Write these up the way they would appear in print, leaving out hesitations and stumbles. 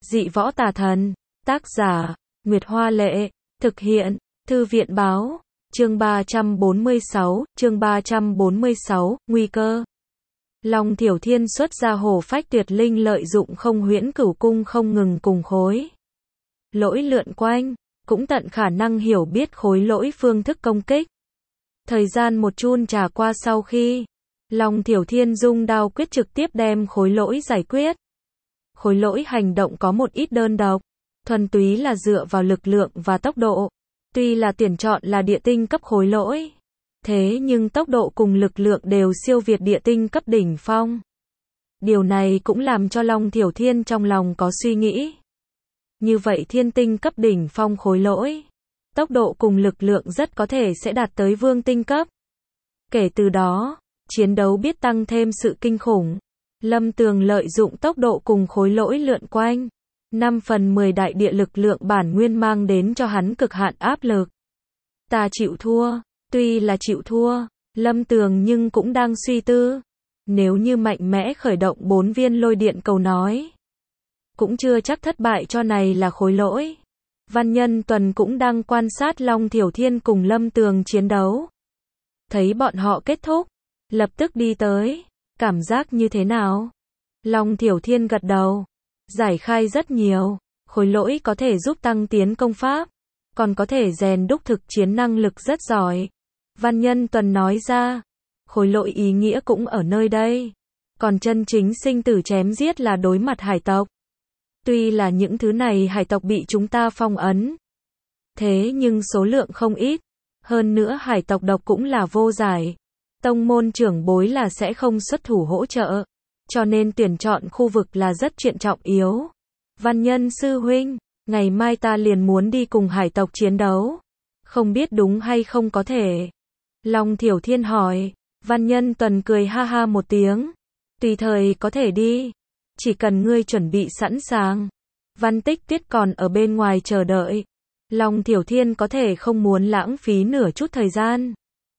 Dị võ tà thần. Tác giả, Nguyệt Hoa Lệ. Thực hiện, Thư viện Báo. Chương 346, Nguy cơ. Long Thiểu Thiên xuất ra hổ phách tuyệt linh lợi dụng không huyễn cửu cung không ngừng cùng khối lỗi lượn quanh, cũng tận khả năng hiểu biết khối lỗi phương thức công kích. Thời gian một chun trà qua sau khi Long Thiểu Thiên dung đao quyết trực tiếp đem khối lỗi giải quyết. Khối lỗi hành động có một ít đơn độc, thuần túy là dựa vào lực lượng và tốc độ. Tuy là tuyển chọn là địa tinh cấp khối lỗi, thế nhưng tốc độ cùng lực lượng đều siêu việt địa tinh cấp đỉnh phong. Điều này cũng làm cho Long Thiểu Thiên trong lòng có suy nghĩ. Như vậy thiên tinh cấp đỉnh phong khối lỗi, tốc độ cùng lực lượng rất có thể sẽ đạt tới vương tinh cấp. Kể từ đó, chiến đấu biết tăng thêm sự kinh khủng. Lâm Tường lợi dụng tốc độ cùng khối lỗi lượn quanh, 5/10 đại địa lực lượng bản nguyên mang đến cho hắn cực hạn áp lực. Ta chịu thua. Tuy là chịu thua, Lâm Tường nhưng cũng đang suy tư. Nếu như mạnh mẽ khởi động 4 viên lôi điện cầu nói, cũng chưa chắc thất bại cho này là khối lỗi. Văn Nhân Tuần cũng đang quan sát Long Thiểu Thiên cùng Lâm Tường chiến đấu. Thấy bọn họ kết thúc, lập tức đi tới. Cảm giác như thế nào? Long Thiểu Thiên gật đầu. Giải khai rất nhiều. Khối lỗi có thể giúp tăng tiến công pháp, còn có thể rèn đúc thực chiến năng lực rất giỏi. Văn Nhân Tuần nói ra. Khối lỗi ý nghĩa cũng ở nơi đây. Còn chân chính sinh tử chém giết là đối mặt hải tộc. Tuy là những thứ này hải tộc bị chúng ta phong ấn, thế nhưng số lượng không ít. Hơn nữa hải tộc độc cũng là vô giải. Tông môn trưởng bối là sẽ không xuất thủ hỗ trợ. Cho nên tuyển chọn khu vực là rất chuyện trọng yếu. Văn Nhân sư huynh, ngày mai ta liền muốn đi cùng hải tộc chiến đấu. Không biết đúng hay không có thể. Long Thiểu Thiên hỏi. Văn Nhân Tuần cười ha ha một tiếng. Tùy thời có thể đi. Chỉ cần ngươi chuẩn bị sẵn sàng. Văn Tích Tuyết còn ở bên ngoài chờ đợi. Long Thiểu Thiên có thể không muốn lãng phí nửa chút thời gian.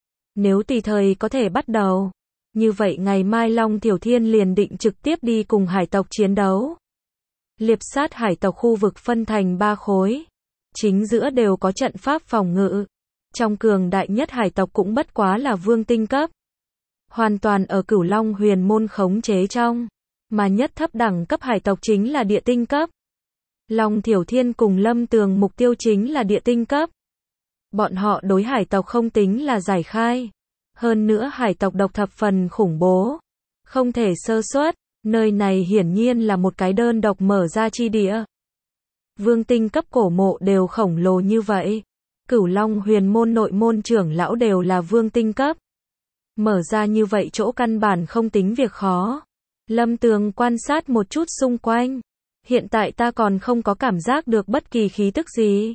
Nếu tùy thời có thể bắt đầu, như vậy ngày mai Long Thiểu Thiên liền định trực tiếp đi cùng hải tộc chiến đấu. Liệp sát hải tộc khu vực phân thành 3 khối. Chính giữa đều có trận pháp phòng ngự. Trong cường đại nhất hải tộc cũng bất quá là vương tinh cấp. Hoàn toàn ở Cửu Long Huyền Môn khống chế trong. Mà nhất thấp đẳng cấp hải tộc chính là địa tinh cấp. Long Thiểu Thiên cùng Lâm Tường mục tiêu chính là địa tinh cấp. Bọn họ đối hải tộc không tính là giải khai. Hơn nữa hải tộc độc thập phần khủng bố. Không thể sơ suất, nơi này hiển nhiên là một cái đơn độc mở ra chi địa. Vương tinh cấp cổ mộ đều khổng lồ như vậy. Cửu Long Huyền Môn nội môn trưởng lão đều là vương tinh cấp. Mở ra như vậy chỗ căn bản không tính việc khó. Lâm Tường quan sát một chút xung quanh. Hiện tại ta còn không có cảm giác được bất kỳ khí tức gì.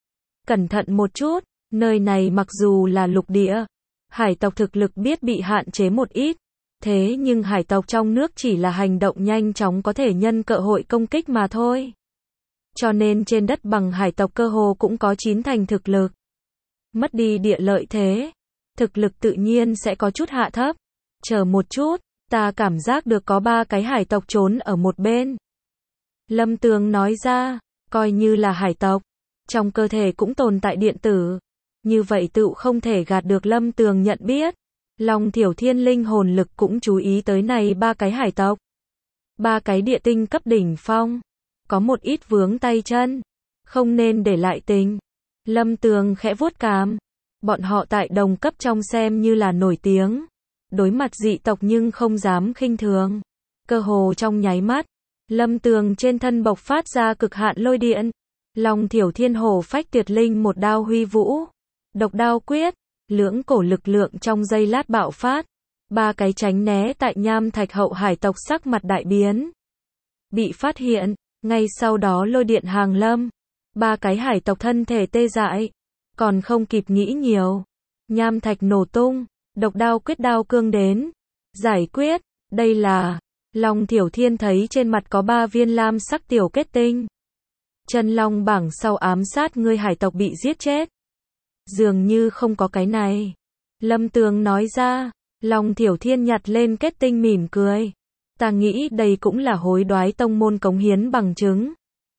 Cẩn thận một chút, nơi này mặc dù là lục địa, hải tộc thực lực biết bị hạn chế một ít. Thế nhưng hải tộc trong nước chỉ là hành động nhanh chóng có thể nhân cơ hội công kích mà thôi. Cho nên trên đất bằng hải tộc cơ hồ cũng có 9 thành thực lực. Mất đi địa lợi thế, thực lực tự nhiên sẽ có chút hạ thấp. Chờ một chút, ta cảm giác được có 3 cái hải tộc trốn ở một bên. Lâm Tường nói ra, coi như là hải tộc, trong cơ thể cũng tồn tại điện tử. Như vậy tựu không thể gạt được Lâm Tường nhận biết. Long Thiểu Thiên linh hồn lực cũng chú ý tới này 3 cái hải tộc. 3 cái địa tinh cấp đỉnh phong. Có một ít vướng tay chân. Không nên để lại tình. Lâm Tường khẽ vuốt cằm. Bọn họ tại đồng cấp trong xem như là nổi tiếng. Đối mặt dị tộc nhưng không dám khinh thường. Cơ hồ trong nháy mắt, Lâm Tường trên thân bộc phát ra cực hạn lôi điện. Long Thiểu Thiên hổ phách tuyệt linh một đao huy vũ. Độc đao quyết, lưỡng cổ lực lượng trong giây lát bạo phát. 3 cái tránh né tại Nham Thạch hậu hải tộc sắc mặt đại biến. Bị phát hiện, ngay sau đó lôi điện hàng lâm. 3 cái hải tộc thân thể tê dại. Còn không kịp nghĩ nhiều. Nham Thạch nổ tung, độc đao quyết đao cương đến. Giải quyết, đây là... Long Thiểu Thiên thấy trên mặt có 3 viên lam sắc tiểu kết tinh. Chân long bảng sau ám sát ngươi hải tộc bị giết chết. Dường như không có cái này. Lâm Tường nói ra. Long Thiểu Thiên nhặt lên kết tinh mỉm cười. Ta nghĩ đây cũng là hối đoái tông môn cống hiến bằng chứng.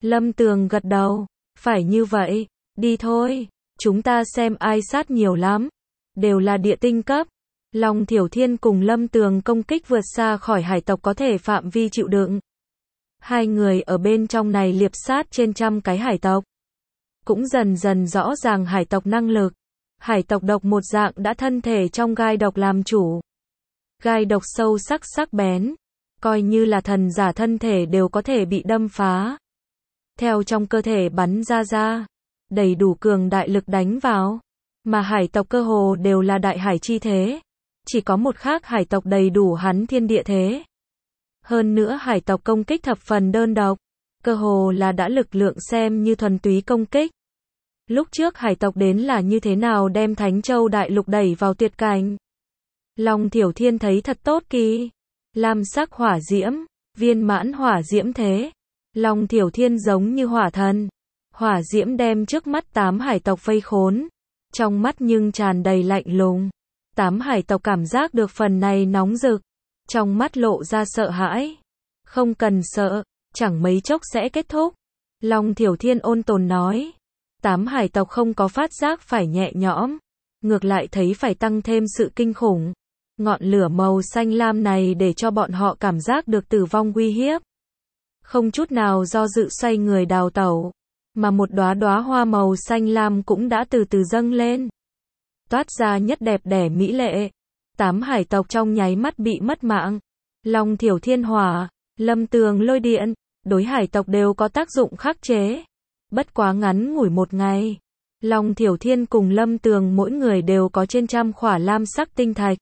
Lâm Tường gật đầu. Phải như vậy. Đi thôi. Chúng ta xem ai sát nhiều lắm. Đều là địa tinh cấp. Long Thiểu Thiên cùng Lâm Tường công kích vượt xa khỏi hải tộc có thể phạm vi chịu đựng. Hai người ở bên trong này liệp sát trên trăm cái hải tộc. Cũng dần dần rõ ràng hải tộc năng lực. Hải tộc độc một dạng đã thân thể trong gai độc làm chủ. Gai độc sâu sắc sắc bén. Coi như là thần giả thân thể đều có thể bị đâm phá. Theo trong cơ thể bắn ra. Đầy đủ cường đại lực đánh vào. Mà hải tộc cơ hồ đều là đại hải chi thế. Chỉ có một khác hải tộc đầy đủ hắn thiên địa thế. Hơn nữa hải tộc công kích thập phần đơn độc. Cơ hồ là đã lực lượng xem như thuần túy công kích. Lúc trước hải tộc đến là như thế nào đem Thánh Châu Đại Lục đẩy vào tuyệt cảnh. Long Thiểu Thiên thấy thật tốt kỳ. Lam sắc hỏa diễm, viên mãn hỏa diễm thế. Long Thiểu Thiên giống như hỏa thần. Hỏa diễm đem trước mắt 8 hải tộc vây khốn. Trong mắt nhưng tràn đầy lạnh lùng. 8 hải tộc cảm giác được phần này nóng rực. Trong mắt lộ ra sợ hãi. Không cần sợ, chẳng mấy chốc sẽ kết thúc. Long Thiểu Thiên ôn tồn nói. 8 hải tộc không có phát giác phải nhẹ nhõm. Ngược lại thấy phải tăng thêm sự kinh khủng. Ngọn lửa màu xanh lam này để cho bọn họ cảm giác được tử vong uy hiếp. Không chút nào do dự xoay người đào tẩu. Mà một đóa hoa màu xanh lam cũng đã từ từ dâng lên. Toát ra nhất đẹp đẽ mỹ lệ. 8 hải tộc trong nháy mắt bị mất mạng. Long Thiểu Thiên hỏa, Lâm Tường lôi điện, đối hải tộc đều có tác dụng khắc chế. Bất quá ngắn ngủi một ngày. Long Thiểu Thiên cùng Lâm Tường mỗi người đều có trên trăm khỏa lam sắc tinh thạch.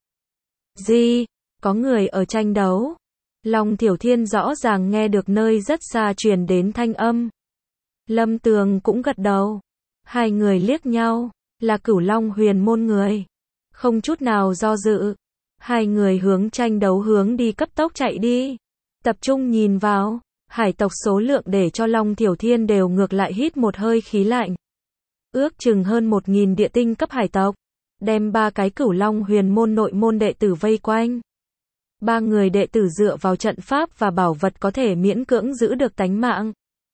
Gì? Có người ở tranh đấu. Long Thiểu Thiên rõ ràng nghe được nơi rất xa truyền đến thanh âm. Lâm Tường cũng gật đầu. Hai người liếc nhau, là Cửu Long Huyền môn người. Không chút nào do dự. Hai người hướng tranh đấu hướng đi cấp tốc chạy đi. Tập trung nhìn vào, hải tộc số lượng để cho Long Thiểu Thiên đều ngược lại hít một hơi khí lạnh. Ước chừng hơn 1000 địa tinh cấp hải tộc. Đem 3 cái Cửu Long Huyền môn nội môn đệ tử vây quanh. 3 người đệ tử dựa vào trận pháp và bảo vật có thể miễn cưỡng giữ được tánh mạng.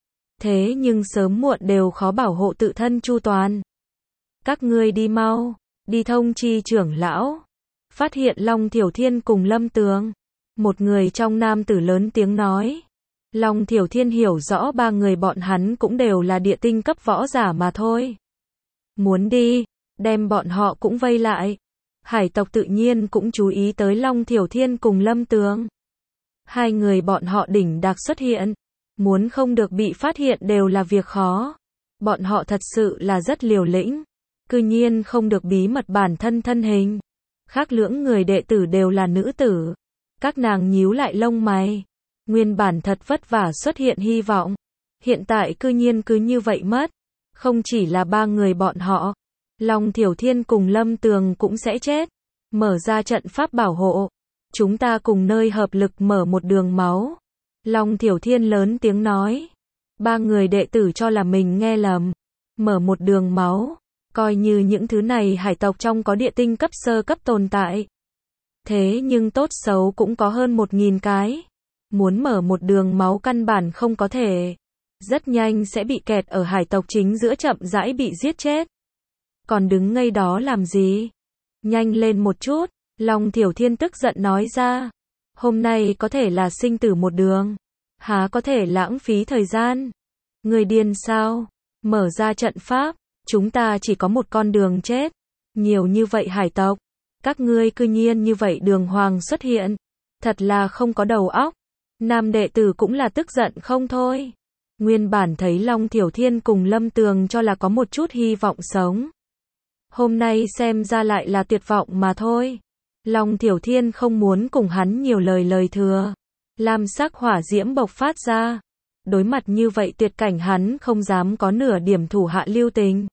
Thế nhưng sớm muộn đều khó bảo hộ tự thân chu toàn. Các ngươi đi mau, đi thông chi trưởng lão. Phát hiện Long Thiểu Thiên cùng Lâm Tường. Một người trong nam tử lớn tiếng nói. Long Thiểu Thiên hiểu rõ 3 người bọn hắn cũng đều là địa tinh cấp võ giả mà thôi. Muốn đi, đem bọn họ cũng vây lại. Hải tộc tự nhiên cũng chú ý tới Long Thiểu Thiên cùng Lâm Tường. Hai người bọn họ đỉnh đạc xuất hiện. Muốn không được bị phát hiện đều là việc khó. Bọn họ thật sự là rất liều lĩnh. Cư nhiên không được bí mật bản thân thân hình. Khác lưỡng người đệ tử đều là nữ tử. Các nàng nhíu lại lông mày. Nguyên bản thật vất vả xuất hiện hy vọng. Hiện tại cư nhiên cứ như vậy mất. Không chỉ là 3 người bọn họ. Long Thiểu Thiên cùng Lâm Tường cũng sẽ chết. Mở ra trận pháp bảo hộ. Chúng ta cùng nơi hợp lực mở một đường máu. Long Thiểu Thiên lớn tiếng nói. 3 người đệ tử cho là mình nghe lầm. Mở một đường máu. Coi như những thứ này hải tộc trong có địa tinh cấp sơ cấp tồn tại. Thế nhưng tốt xấu cũng có hơn 1000 cái. Muốn mở một đường máu căn bản không có thể. Rất nhanh sẽ bị kẹt ở hải tộc chính giữa chậm rãi bị giết chết. Còn đứng ngây đó làm gì? Nhanh lên một chút. Long Thiểu Thiên tức giận nói ra. Hôm nay có thể là sinh tử một đường. Há có thể lãng phí thời gian. Người điên sao? Mở ra trận pháp. Chúng ta chỉ có một con đường chết. Nhiều như vậy hải tộc. Các ngươi cư nhiên như vậy đường hoàng xuất hiện. Thật là không có đầu óc. Nam đệ tử cũng là tức giận không thôi. Nguyên bản thấy Long Thiểu Thiên cùng Lâm Tường cho là có một chút hy vọng sống. Hôm nay xem ra lại là tuyệt vọng mà thôi. Long Thiểu Thiên không muốn cùng hắn nhiều lời thừa. Lam sắc hỏa diễm bộc phát ra. Đối mặt như vậy tuyệt cảnh hắn không dám có nửa điểm thủ hạ lưu tình.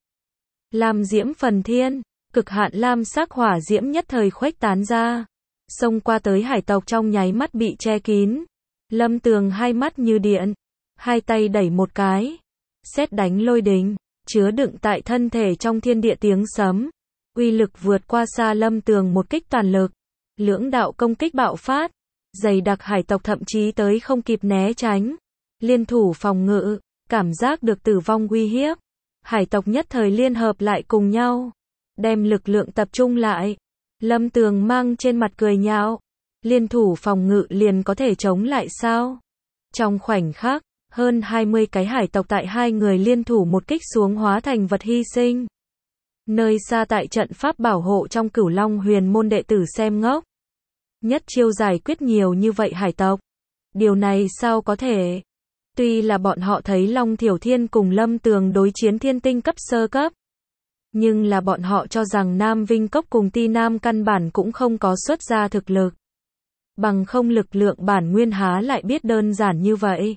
Lam diễm phần thiên, cực hạn lam sắc hỏa diễm nhất thời khuếch tán ra. Xông qua tới hải tộc trong nháy mắt bị che kín. Lâm Tường hai mắt như điện. Hai tay đẩy một cái. Sét đánh lôi đình. Chứa đựng tại thân thể trong thiên địa tiếng sấm. Uy lực vượt qua xa Lâm Tường một kích toàn lực. Lưỡng đạo công kích bạo phát. Dày đặc hải tộc thậm chí tới không kịp né tránh. Liên thủ phòng ngự. cảm giác được tử vong uy hiếp. Hải tộc nhất thời liên hợp lại cùng nhau, đem lực lượng tập trung lại. Lâm Tường mang trên mặt cười nhạo, liên thủ phòng ngự liền có thể chống lại sao? Trong khoảnh khắc, hơn 20 cái hải tộc tại hai người liên thủ một kích xuống hóa thành vật hy sinh. Nơi xa tại trận pháp bảo hộ trong Cửu Long Huyền môn đệ tử xem ngốc. Nhất chiêu giải quyết nhiều như vậy hải tộc. Điều này sao có thể? Tuy là bọn họ thấy Long Thiểu Thiên cùng Lâm Tường đối chiến thiên tinh cấp sơ cấp, nhưng là bọn họ cho rằng Nam Vinh Cốc cùng Ti Nam căn bản cũng không có xuất ra thực lực. Bằng không lực lượng bản nguyên há lại biết đơn giản như vậy.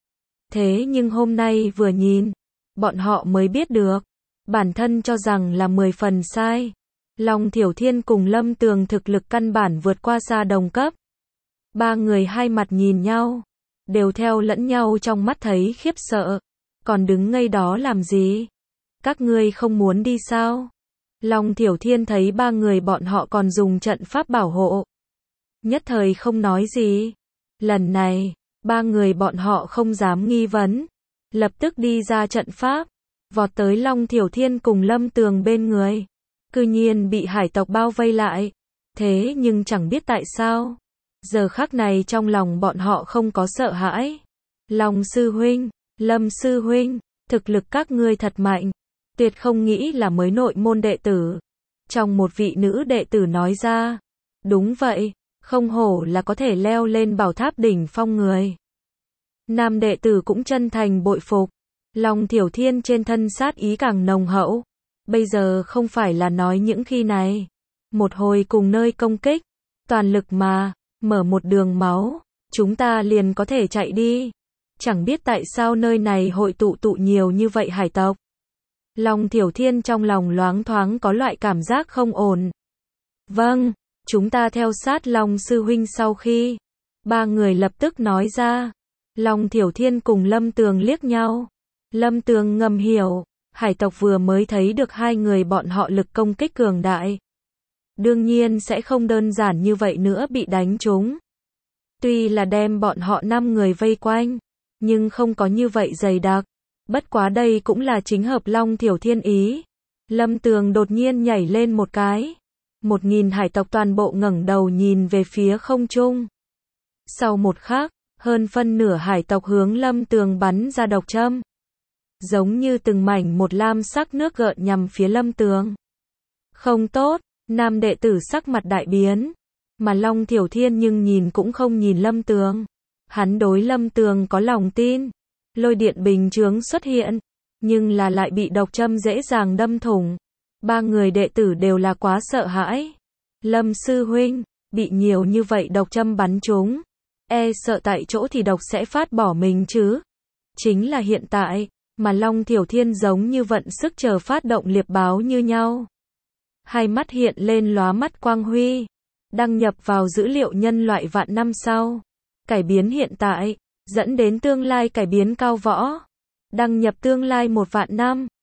Thế nhưng hôm nay vừa nhìn, bọn họ mới biết được, bản thân cho rằng là 10 phần sai. Long Thiểu Thiên cùng Lâm Tường thực lực căn bản vượt qua xa đồng cấp. Ba người hai mặt nhìn nhau, đều theo lẫn nhau trong mắt thấy khiếp sợ. Còn đứng ngây đó làm gì? Các ngươi không muốn đi sao? Long Thiểu Thiên thấy ba người bọn họ còn dùng trận pháp bảo hộ, nhất thời không nói gì. Lần này, ba người bọn họ không dám nghi vấn, lập tức đi ra trận pháp, vọt tới Long Thiểu Thiên cùng Lâm Tường bên người. Cư nhiên bị hải tộc bao vây lại. Thế nhưng chẳng biết tại sao, giờ khắc này trong lòng bọn họ không có sợ hãi. Long sư huynh, Lâm sư huynh, thực lực các ngươi thật mạnh, tuyệt không nghĩ là mới nội môn đệ tử. Trong một vị nữ đệ tử nói ra, đúng vậy, không hổ là có thể leo lên bảo tháp đỉnh phong người. Nam đệ tử cũng chân thành bội phục. Long Thiểu Thiên trên thân sát ý càng nồng hậu. Bây giờ không phải là nói những khi này. Một hồi cùng nơi công kích, toàn lực mà, mở một đường máu, chúng ta liền có thể chạy đi. Chẳng biết tại sao nơi này hội tụ nhiều như vậy hải tộc. Long Thiểu Thiên trong lòng loáng thoáng có loại cảm giác không ổn. Vâng, chúng ta theo sát Long sư huynh sau khi. Ba người lập tức nói ra. Long Thiểu Thiên cùng Lâm Tường liếc nhau. Lâm Tường ngầm hiểu, hải tộc vừa mới thấy được hai người bọn họ lực công kích cường đại. Đương nhiên sẽ không đơn giản như vậy nữa bị đánh trúng. Tuy là đem bọn họ 5 người vây quanh, nhưng không có như vậy dày đặc. Bất quá đây cũng là chính hợp Long Thiểu Thiên ý. Lâm Tường đột nhiên nhảy lên một cái. 1000 hải tộc toàn bộ ngẩng đầu nhìn về phía không trung. Sau một khắc, hơn phân nửa hải tộc hướng Lâm Tường bắn ra độc châm. Giống như từng mảnh một lam sắc nước gợn nhằm phía Lâm Tường. Không tốt, nam đệ tử sắc mặt đại biến. Mà Long Thiểu Thiên nhưng nhìn cũng không nhìn Lâm Tường. Hắn đối Lâm Tường có lòng tin. Lôi điện bình chướng xuất hiện, nhưng là lại bị độc châm dễ dàng đâm thủng. Ba người đệ tử đều là quá sợ hãi. Lâm sư huynh, bị nhiều như vậy độc châm bắn trúng. Sợ tại chỗ thì độc sẽ phát bỏ mình chứ. Chính là hiện tại, mà Long Thiểu Thiên giống như vận sức chờ phát động liệp báo như nhau. Hai mắt hiện lên lóa mắt quang huy. Đăng nhập vào dữ liệu nhân loại vạn năm sau. Cải biến hiện tại, dẫn đến tương lai cải biến cao võ. Đăng nhập tương lai 1 vạn năm.